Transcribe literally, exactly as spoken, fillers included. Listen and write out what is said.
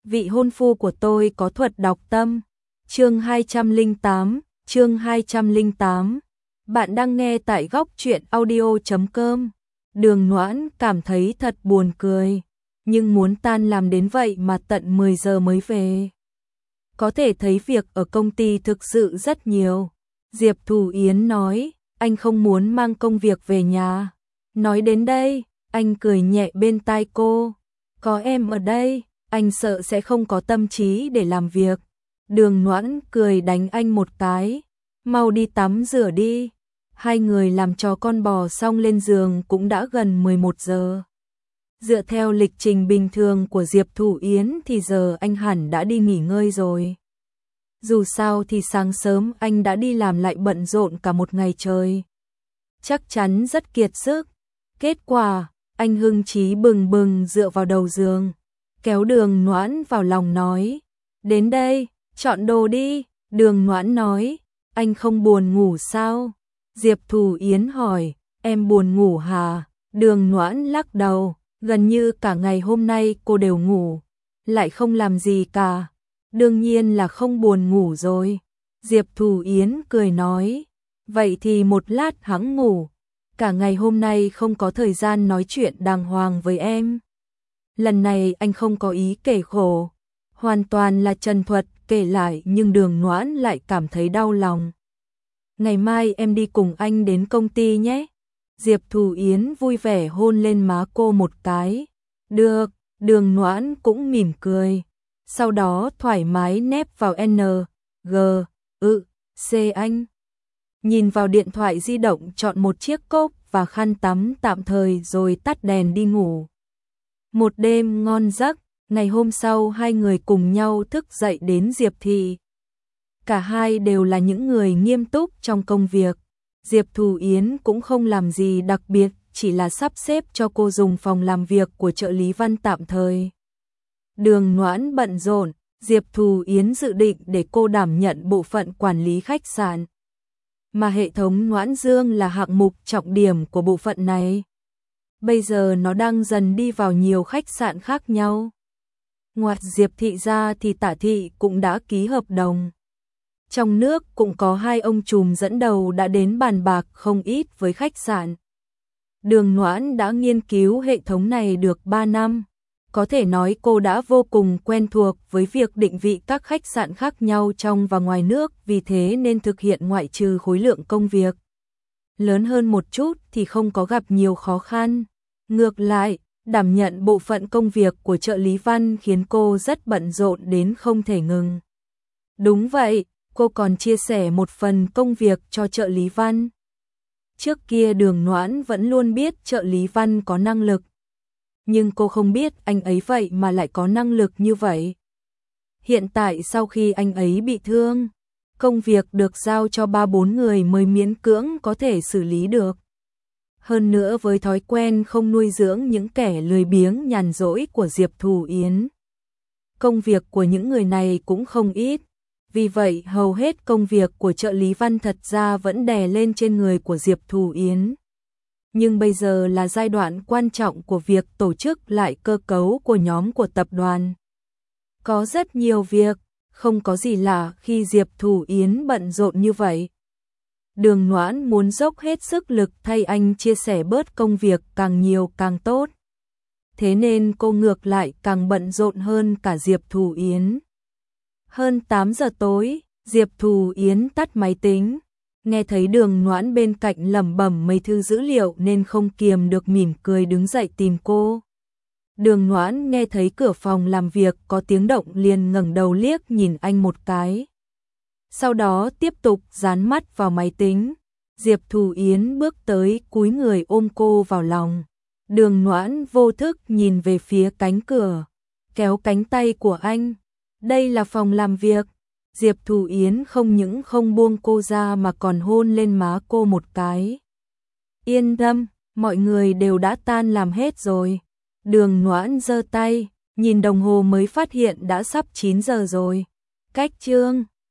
vị hôn phu của tôi có thuật đọc tâm. Chương hai trăm lẻ tám, chương hai trăm lẻ tám. Bạn đang nghe tại góc truyện audio chấm com. Đường Noãn cảm thấy thật buồn cười, nhưng muốn tan làm đến vậy mà tận mười giờ mới về. Có thể thấy việc ở công ty thực sự rất nhiều. Diệp Thù Yến nói, anh không muốn mang công việc về nhà. Nói đến đây, anh cười nhẹ bên tai cô. Có em ở đây, anh sợ sẽ không có tâm trí để làm việc. Đường Noãn cười đánh anh một cái. Mau đi tắm rửa đi. Hai người làm cho con bò xong lên giường cũng đã gần mười một giờ. Dựa theo lịch trình bình thường của Diệp Thù Yến thì giờ anh hẳn đã đi nghỉ ngơi rồi. Dù sao thì sáng sớm anh đã đi làm lại bận rộn cả một ngày trời. Chắc chắn rất kiệt sức. Kết quả, anh hưng chí bừng bừng dựa vào đầu giường, kéo Đường Noãn vào lòng nói, đến đây, chọn đồ đi. Đường Noãn nói, anh không buồn ngủ sao? Diệp Thù Yến hỏi, em buồn ngủ hả? Đường Noãn lắc đầu, gần như cả ngày hôm nay cô đều ngủ, lại không làm gì cả. Đương nhiên là không buồn ngủ rồi. Diệp Thù Yến cười nói, vậy thì một lát hẵng ngủ. Cả ngày hôm nay không có thời gian nói chuyện đàng hoàng với em. Lần này anh không có ý kể khổ, hoàn toàn là trần thuật kể lại, nhưng Đường Noãn lại cảm thấy đau lòng. Ngày mai em đi cùng anh đến công ty nhé. Diệp Thù Yến vui vẻ hôn lên má cô một cái. Được. Đường Noãn cũng mỉm cười, sau đó thoải mái nép vào N, G, ư, C anh. Nhìn vào điện thoại di động, chọn một chiếc cốc và khăn tắm tạm thời rồi tắt đèn đi ngủ. Một đêm ngon giấc, ngày hôm sau hai người cùng nhau thức dậy đến Diệp thị. Cả hai đều là những người nghiêm túc trong công việc. Diệp Thù Yến cũng không làm gì đặc biệt, chỉ là sắp xếp cho cô dùng phòng làm việc của trợ lý Văn tạm thời. Đường Noãn bận rộn, Diệp Thù Yến dự định để cô đảm nhận bộ phận quản lý khách sạn. Mà hệ thống Noãn Dương là hạng mục trọng điểm của bộ phận này. Bây giờ nó đang dần đi vào nhiều khách sạn khác nhau. Ngoài Diệp thị ra thì Tả thị cũng đã ký hợp đồng. Trong nước cũng có hai ông trùm dẫn đầu đã đến bàn bạc không ít với khách sạn. Đường Noãn đã nghiên cứu hệ thống này được ba năm. Có thể nói cô đã vô cùng quen thuộc với việc định vị các khách sạn khác nhau trong và ngoài nước, vì thế nên thực hiện ngoại trừ khối lượng công việc lớn hơn một chút thì không có gặp nhiều khó khăn. Ngược lại, đảm nhận bộ phận công việc của trợ lý Văn khiến cô rất bận rộn đến không thể ngừng. Đúng vậy, cô còn chia sẻ một phần công việc cho trợ lý Văn. Trước kia Đường Noãn vẫn luôn biết trợ lý Văn có năng lực, nhưng cô không biết anh ấy vậy mà lại có năng lực như vậy. Hiện tại sau khi anh ấy bị thương, công việc được giao cho ba bốn người mới miễn cưỡng có thể xử lý được. Hơn nữa với thói quen không nuôi dưỡng những kẻ lười biếng nhàn rỗi của Diệp Thù Yến, công việc của những người này cũng không ít. Vì vậy hầu hết công việc của trợ lý Văn thật ra vẫn đè lên trên người của Diệp Thù Yến. Nhưng bây giờ là giai đoạn quan trọng của việc tổ chức lại cơ cấu của nhóm của tập đoàn. Có rất nhiều việc, không có gì lạ khi Diệp Thù Yến bận rộn như vậy. Đường Noãn muốn dốc hết sức lực thay anh chia sẻ bớt công việc, càng nhiều càng tốt. Thế nên cô ngược lại càng bận rộn hơn cả Diệp Thù Yến. Hơn tám giờ tối, Diệp Thù Yến tắt máy tính. Nghe thấy Đường Noãn bên cạnh lẩm bẩm mấy thư dữ liệu nên không kiềm được mỉm cười đứng dậy tìm cô. Đường Noãn nghe thấy cửa phòng làm việc có tiếng động liền ngẩng đầu liếc nhìn anh một cái. Sau đó tiếp tục dán mắt vào máy tính. Diệp Thù Yến bước tới cúi người ôm cô vào lòng. Đường Noãn vô thức nhìn về phía cánh cửa, kéo cánh tay của anh. Đây là phòng làm việc. Diệp Thù Yến không những không buông cô ra mà còn hôn lên má cô một cái. Yên tâm, mọi người đều đã tan làm hết rồi. Đường Noãn giơ tay, nhìn đồng hồ mới phát hiện đã sắp chín giờ rồi. Cách chương